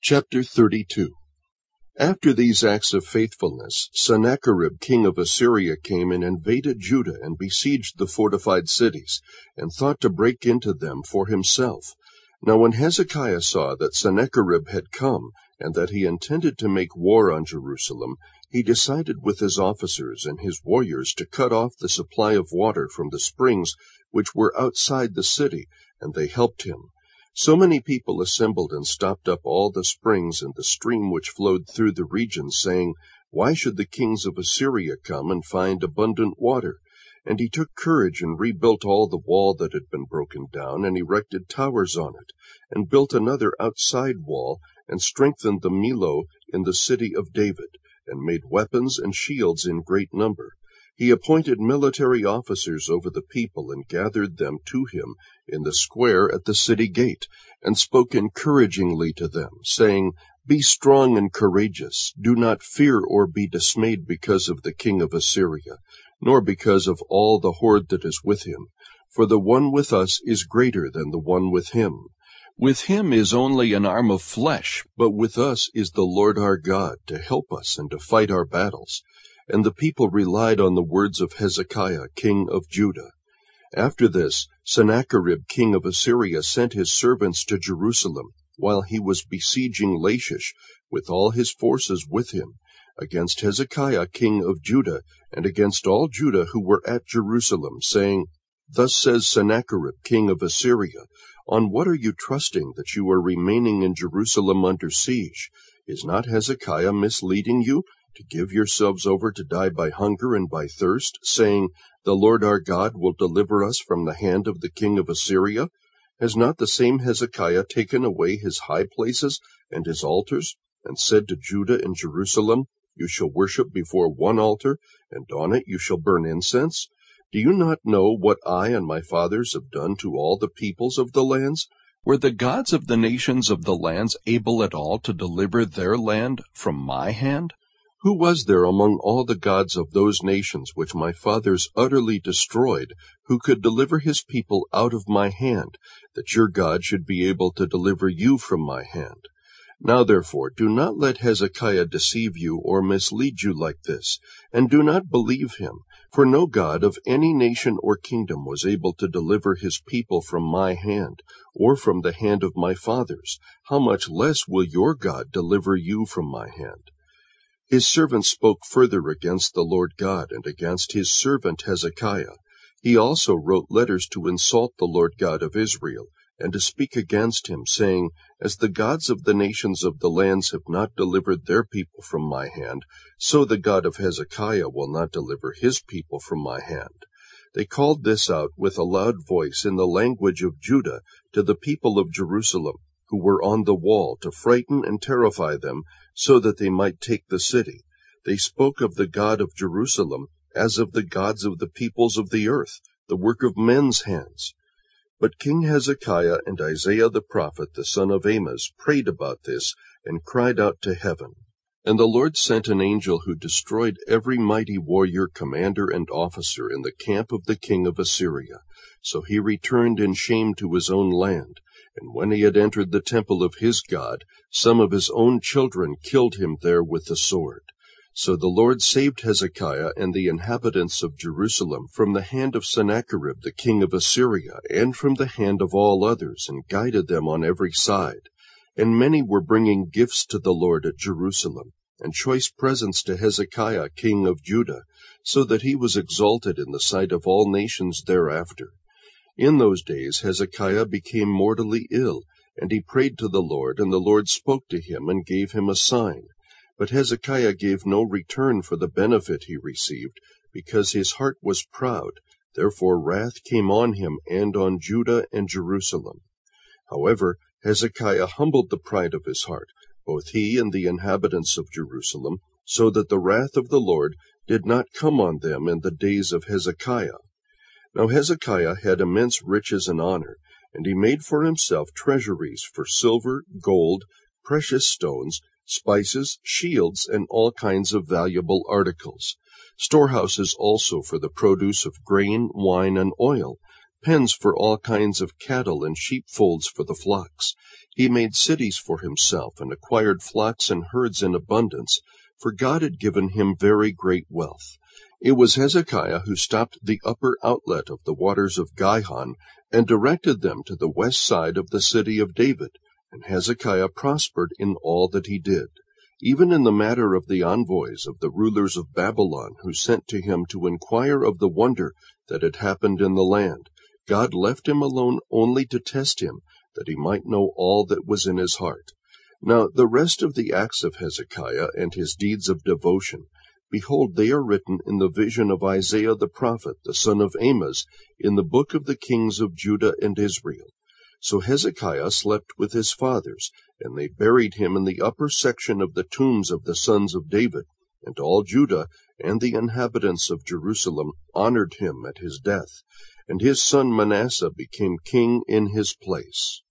Chapter 32. After these acts of faithfulness, Sennacherib king of Assyria came and invaded Judah and besieged the fortified cities, and thought to break into them for himself. Now when Hezekiah saw that Sennacherib had come, and that he intended to make war on Jerusalem, he decided with his officers and his warriors to cut off the supply of water from the springs which were outside the city, and they helped him. So many people assembled and stopped up all the springs and the stream which flowed through the region, saying, "Why should the kings of Assyria come and find abundant water?" And he took courage and rebuilt all the wall that had been broken down, and erected towers on it, and built another outside wall, and strengthened the Millo in the city of David, and made weapons and shields in great number. He appointed military officers over the people, and gathered them to him in the square at the city gate, and spoke encouragingly to them, saying, "Be strong and courageous. Do not fear or be dismayed because of the king of Assyria, nor because of all the horde that is with him. For the one with us is greater than the one with him. With him is only an arm of flesh, but with us is the Lord our God to help us and to fight our battles." And the people relied on the words of Hezekiah king of Judah. After this, Sennacherib king of Assyria sent his servants to Jerusalem, while he was besieging Lachish, with all his forces with him, against Hezekiah king of Judah, and against all Judah who were at Jerusalem, saying, "Thus says Sennacherib king of Assyria, On what are you trusting that you are remaining in Jerusalem under siege? Is not Hezekiah misleading you, to give yourselves over to die by hunger and by thirst, saying, 'The Lord our God will deliver us from the hand of the king of Assyria'? Has not the same Hezekiah taken away his high places and his altars, and said to Judah and Jerusalem, 'You shall worship before one altar, and on it you shall burn incense'? Do you not know what I and my fathers have done to all the peoples of the lands? Were the gods of the nations of the lands able at all to deliver their land from my hand? Who was there among all the gods of those nations which my fathers utterly destroyed, who could deliver his people out of my hand, that your God should be able to deliver you from my hand? Now therefore do not let Hezekiah deceive you or mislead you like this, and do not believe him, for no God of any nation or kingdom was able to deliver his people from my hand, or from the hand of my fathers. How much less will your God deliver you from my hand?" His servant spoke further against the Lord God and against his servant Hezekiah. He also wrote letters to insult the Lord God of Israel, and to speak against him, saying, "As the gods of the nations of the lands have not delivered their people from my hand, so the God of Hezekiah will not deliver his people from my hand." They called this out with a loud voice in the language of Judah to the people of Jerusalem, who were on the wall, to frighten and terrify them, so that they might take the city. They spoke of the God of Jerusalem as of the gods of the peoples of the earth, the work of men's hands. But King Hezekiah and Isaiah the prophet, the son of Amoz, prayed about this, and cried out to heaven. And the Lord sent an angel who destroyed every mighty warrior, commander, and officer in the camp of the king of Assyria. So he returned in shame to his own land. And when he had entered the temple of his God, some of his own children killed him there with the sword. So the Lord saved Hezekiah and the inhabitants of Jerusalem from the hand of Sennacherib the king of Assyria, and from the hand of all others, and guided them on every side. And many were bringing gifts to the Lord at Jerusalem, and choice presents to Hezekiah king of Judah, so that he was exalted in the sight of all nations thereafter. In those days Hezekiah became mortally ill, and he prayed to the Lord, and the Lord spoke to him and gave him a sign. But Hezekiah gave no return for the benefit he received, because his heart was proud. Therefore wrath came on him and on Judah and Jerusalem. However, Hezekiah humbled the pride of his heart, both he and the inhabitants of Jerusalem, so that the wrath of the Lord did not come on them in the days of Hezekiah. Now Hezekiah had immense riches and honor, and he made for himself treasuries for silver, gold, precious stones, spices, shields, and all kinds of valuable articles, storehouses also for the produce of grain, wine, and oil, pens for all kinds of cattle and sheepfolds for the flocks. He made cities for himself and acquired flocks and herds in abundance, for God had given him very great wealth. It was Hezekiah who stopped the upper outlet of the waters of Gihon and directed them to the west side of the city of David, and Hezekiah prospered in all that he did. Even in the matter of the envoys of the rulers of Babylon who sent to him to inquire of the wonder that had happened in the land, God left him alone only to test him, that he might know all that was in his heart. Now the rest of the acts of Hezekiah and his deeds of devotion, behold, they are written in the vision of Isaiah the prophet, the son of Amoz, in the book of the kings of Judah and Israel. So Hezekiah slept with his fathers, and they buried him in the upper section of the tombs of the sons of David, and all Judah and the inhabitants of Jerusalem honored him at his death, and his son Manasseh became king in his place.